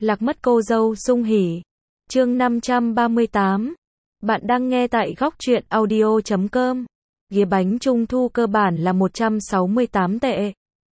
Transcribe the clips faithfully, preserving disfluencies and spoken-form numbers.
Lạc mất cô dâu sung hỉ. Chương năm trăm ba mươi tám. Bạn đang nghe tại góc truyện audio chấm com. Ghế bánh trung thu cơ bản là một trăm sáu mươi tám tệ.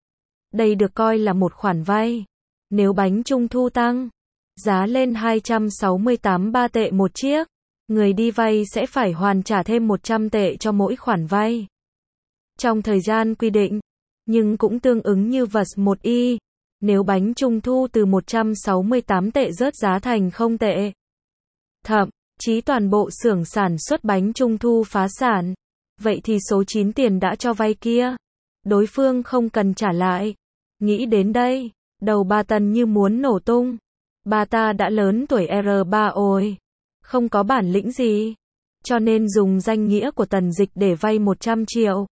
Đây được coi là một khoản vay. Nếu bánh trung thu tăng giá lên hai trăm sáu mươi tám phẩy ba tệ một chiếc, người đi vay sẽ phải hoàn trả thêm một trăm tệ cho mỗi khoản vay. Trong thời gian quy định, nhưng cũng tương ứng như vật một y. Nếu bánh trung thu từ một trăm sáu mươi tám tệ rớt giá thành không tệ, thậm chí toàn bộ xưởng sản xuất bánh trung thu phá sản, vậy thì số chín tiền đã cho vay kia, đối phương không cần trả lại. Nghĩ đến đây, đầu bà Tần như muốn nổ tung. Bà ta đã lớn tuổi R ba rồi, không có bản lĩnh gì, cho nên dùng danh nghĩa của Tần Dịch để vay một trăm triệu.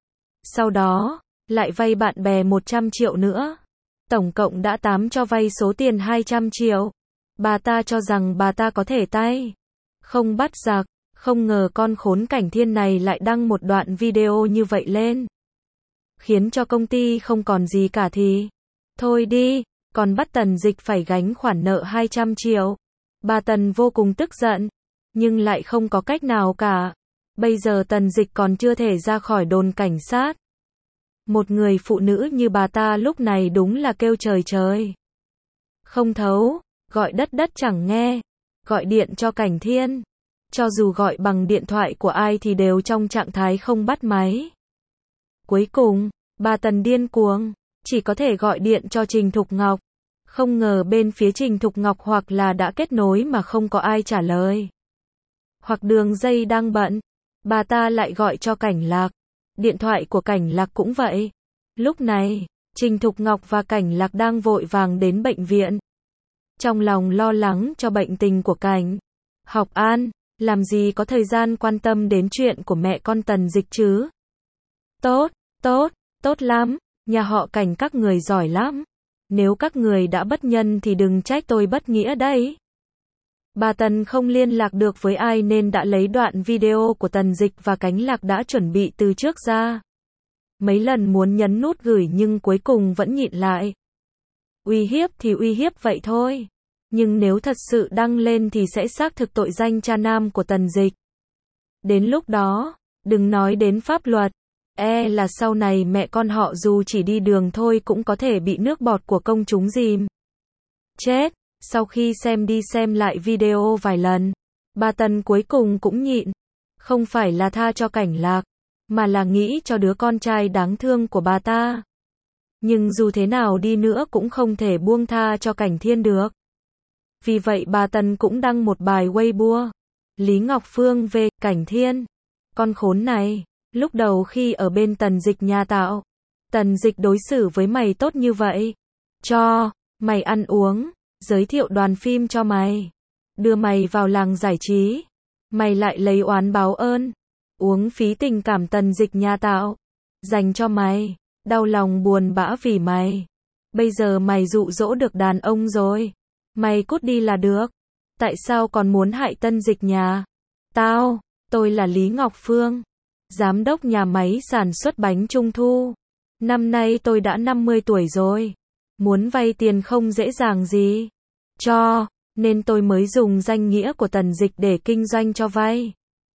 Sau đó, lại vay bạn bè một trăm triệu nữa. Tổng cộng đã tám cho vay số tiền hai trăm triệu. Bà ta cho rằng bà ta có thể tay không bắt giặc, không ngờ con khốn Cảnh Thiên này lại đăng một đoạn video như vậy lên, khiến cho công ty không còn gì cả thì thôi đi, còn bắt Tần Dịch phải gánh khoản nợ hai trăm triệu. Bà Tần vô cùng tức giận, nhưng lại không có cách nào cả. Bây giờ Tần Dịch còn chưa thể ra khỏi đồn cảnh sát. Một người phụ nữ như bà ta lúc này đúng là kêu trời trời không thấu, gọi đất đất chẳng nghe, gọi điện cho Cảnh Thiên, cho dù gọi bằng điện thoại của ai thì đều trong trạng thái không bắt máy. Cuối cùng, bà Tần điên cuồng, chỉ có thể gọi điện cho Trình Thục Ngọc. Không ngờ bên phía Trình Thục Ngọc hoặc là đã kết nối mà không có ai trả lời, hoặc đường dây đang bận. Bà ta lại gọi cho Cảnh Lạc. Điện thoại của Cảnh Lạc cũng vậy. Lúc này, Trình Thục Ngọc và Cảnh Lạc đang vội vàng đến bệnh viện. Trong lòng lo lắng cho bệnh tình của Cảnh Học An, làm gì có thời gian quan tâm đến chuyện của mẹ con Tần Dịch chứ. Tốt, tốt, tốt lắm, nhà họ Cảnh các người giỏi lắm. Nếu các người đã bất nhân thì đừng trách tôi bất nghĩa đấy. Bà Tần không liên lạc được với ai nên đã lấy đoạn video của Tần Dịch và Cảnh Lạc đã chuẩn bị từ trước ra. Mấy lần muốn nhấn nút gửi nhưng cuối cùng vẫn nhịn lại. Uy hiếp thì uy hiếp vậy thôi. Nhưng nếu thật sự đăng lên thì sẽ xác thực tội danh cha nam của Tần Dịch. Đến lúc đó, đừng nói đến pháp luật, e là sau này mẹ con họ dù chỉ đi đường thôi cũng có thể bị nước bọt của công chúng dìm chết. Sau khi xem đi xem lại video vài lần, bà Tần cuối cùng cũng nhịn. Không phải là tha cho Cảnh Lạc, mà là nghĩ cho đứa con trai đáng thương của bà ta. Nhưng dù thế nào đi nữa cũng không thể buông tha cho Cảnh Thiên được. Vì vậy bà Tần cũng đăng một bài Weibo. Lý Ngọc Phương về Cảnh Thiên. Con khốn này, lúc đầu khi ở bên Tần Dịch nhà tạo, Tần Dịch đối xử với mày tốt như vậy, cho mày ăn uống, giới thiệu đoàn phim cho mày, đưa mày vào làng giải trí. Mày lại lấy oán báo ơn, uống phí tình cảm Tần Dịch nhà tạo dành cho mày, đau lòng buồn bã vì mày. Bây giờ mày dụ dỗ được đàn ông rồi, mày cút đi là được. Tại sao còn muốn hại Tần Dịch nhà tao? Tôi là Lý Ngọc Phương, giám đốc nhà máy sản xuất bánh trung thu. Năm nay tôi đã năm mươi tuổi rồi, muốn vay tiền không dễ dàng gì, cho nên tôi mới dùng danh nghĩa của Tần Dịch để kinh doanh cho vay.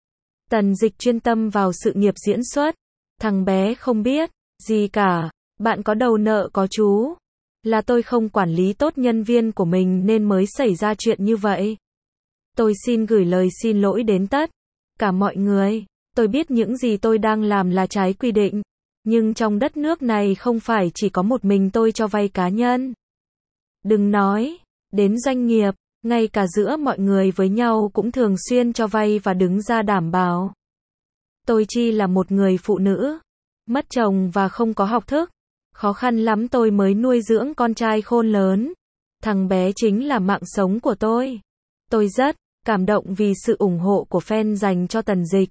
Tần Dịch chuyên tâm vào sự nghiệp diễn xuất. Thằng bé không biết gì cả, bạn có đầu nợ có chú. Là tôi không quản lý tốt nhân viên của mình nên mới xảy ra chuyện như vậy. Tôi xin gửi lời xin lỗi đến tất cả mọi người. Tôi biết những gì tôi đang làm là trái quy định, nhưng trong đất nước này không phải chỉ có một mình tôi cho vay cá nhân. Đừng nói đến doanh nghiệp, ngay cả giữa mọi người với nhau cũng thường xuyên cho vay và đứng ra đảm bảo. Tôi chỉ là một người phụ nữ, mất chồng và không có học thức. Khó khăn lắm tôi mới nuôi dưỡng con trai khôn lớn. Thằng bé chính là mạng sống của tôi. Tôi rất cảm động vì sự ủng hộ của fan dành cho Tần Dịch.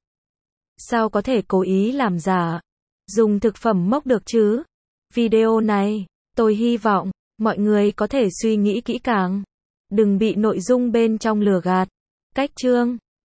Sao có thể cố ý làm giả, dùng thực phẩm mốc được chứ? Video này, tôi hy vọng mọi người có thể suy nghĩ kỹ càng, đừng bị nội dung bên trong lừa gạt. Cách chương